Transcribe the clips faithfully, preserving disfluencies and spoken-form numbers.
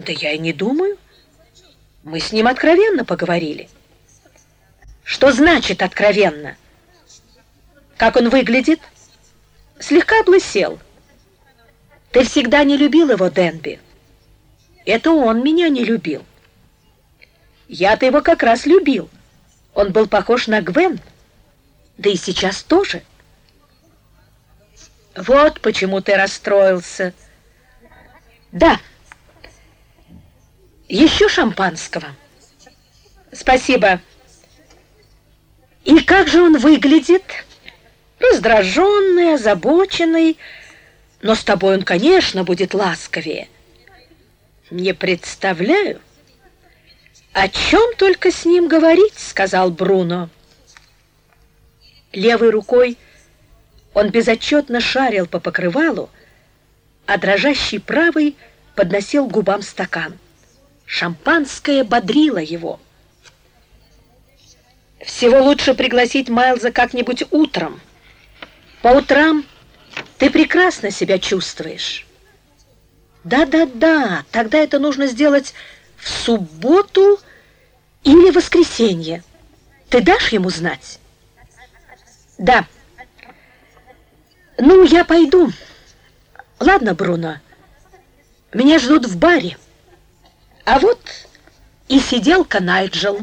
Да я и не думаю. Мы с ним откровенно поговорили. Что значит откровенно? Как он выглядит? Слегка облысел. Ты всегда не любил его, Денби. Это он меня не любил. Я-то его как раз любил. Он был похож на Гвен. Да и сейчас тоже. Вот почему ты расстроился. Да. Еще шампанского. Спасибо. И как же он выглядит? Раздраженный, озабоченный. Но с тобой он, конечно, будет ласковее. Не представляю, о чем только с ним говорить, сказал Бруно. Левой рукой он безотчетно шарил по покрывалу, а дрожащий правой подносил к губам стакан. Шампанское бодрило его. Всего лучше пригласить Майлза как-нибудь утром. По утрам ты прекрасно себя чувствуешь. Да-да-да, тогда это нужно сделать в субботу или воскресенье. Ты дашь ему знать? Да. Ну, я пойду. Ладно, Бруно, меня ждут в баре. А вот и сиделка Найджел.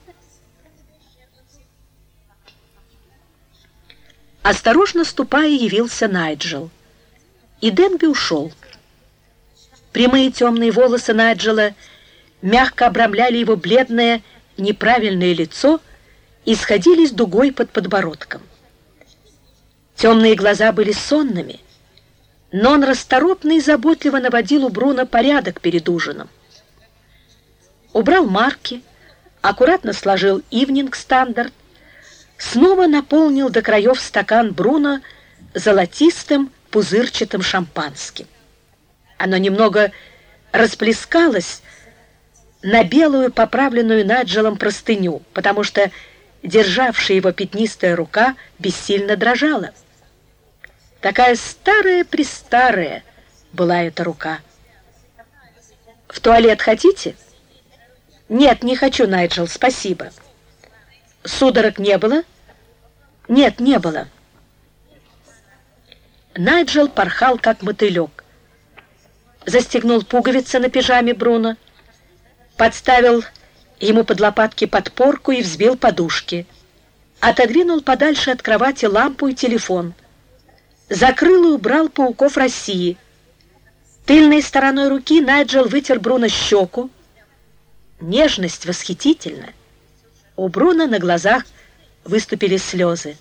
Осторожно ступая, явился Найджел, и Денби ушел. Прямые темные волосы Найджела мягко обрамляли его бледное, неправильное лицо и сходились дугой под подбородком. Темные глаза были сонными, но он расторопно и заботливо наводил у Бруно порядок перед ужином. Убрал марки, аккуратно сложил «Ивнинг Стандарт», снова наполнил до краев стакан Бруно золотистым пузырчатым шампанским. Оно немного расплескалось на белую, поправленную Найджелом простыню, потому что державшая его пятнистая рука бессильно дрожала. Такая старая-престарая была эта рука. «В туалет хотите?» «Нет, не хочу, Найджел, спасибо». «Судорог не было?» «Нет, не было». Найджел порхал, как мотылек. Застегнул пуговицы на пижаме Бруно, подставил ему под лопатки подпорку и взбил подушки, отодвинул подальше от кровати лампу и телефон, закрыл и убрал пауков России. Тыльной стороной руки Найджел вытер Бруно щеку. Нежность восхитительна. У Бруно на глазах выступили слезы.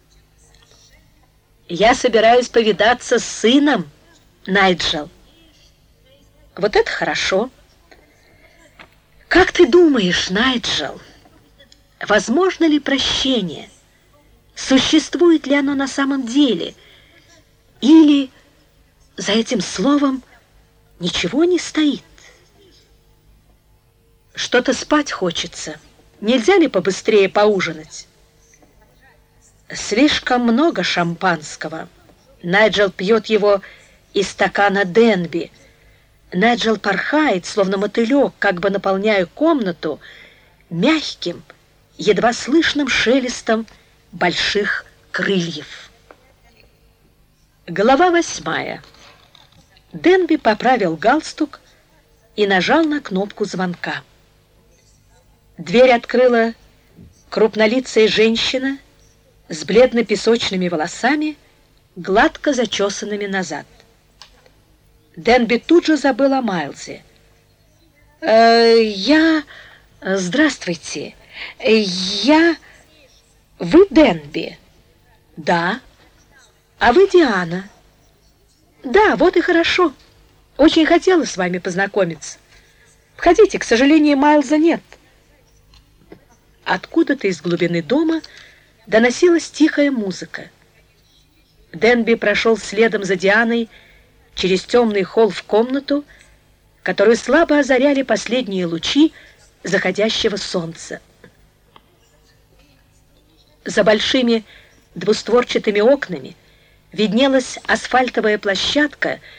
«Я собираюсь повидаться с сыном, Найджел». «Вот это хорошо». «Как ты думаешь, Найджел, возможно ли прощение? Существует ли оно на самом деле? Или за этим словом ничего не стоит?» «Что-то спать хочется. Нельзя ли побыстрее поужинать?» «Слишком много шампанского». Найджел пьет его из стакана Денби. Найджел порхает, словно мотылек, как бы наполняя комнату мягким, едва слышным шелестом больших крыльев. Глава восьмая. Денби поправил галстук и нажал на кнопку звонка. Дверь открыла крупнолицая женщина с бледно-песочными волосами, гладко зачесанными назад. Денби тут же забыл о Майлзе. «Э, я... Здравствуйте. Я... Вы Денби?» «Да». «А вы Диана?» «Да, вот и хорошо. Очень хотела с вами познакомиться. Входите, к сожалению, Майлза нет». Откуда-то из глубины дома доносилась тихая музыка. Денби прошел следом за Дианой через темный холл в комнату, которую слабо озаряли последние лучи заходящего солнца. За большими двустворчатыми окнами виднелась асфальтовая площадка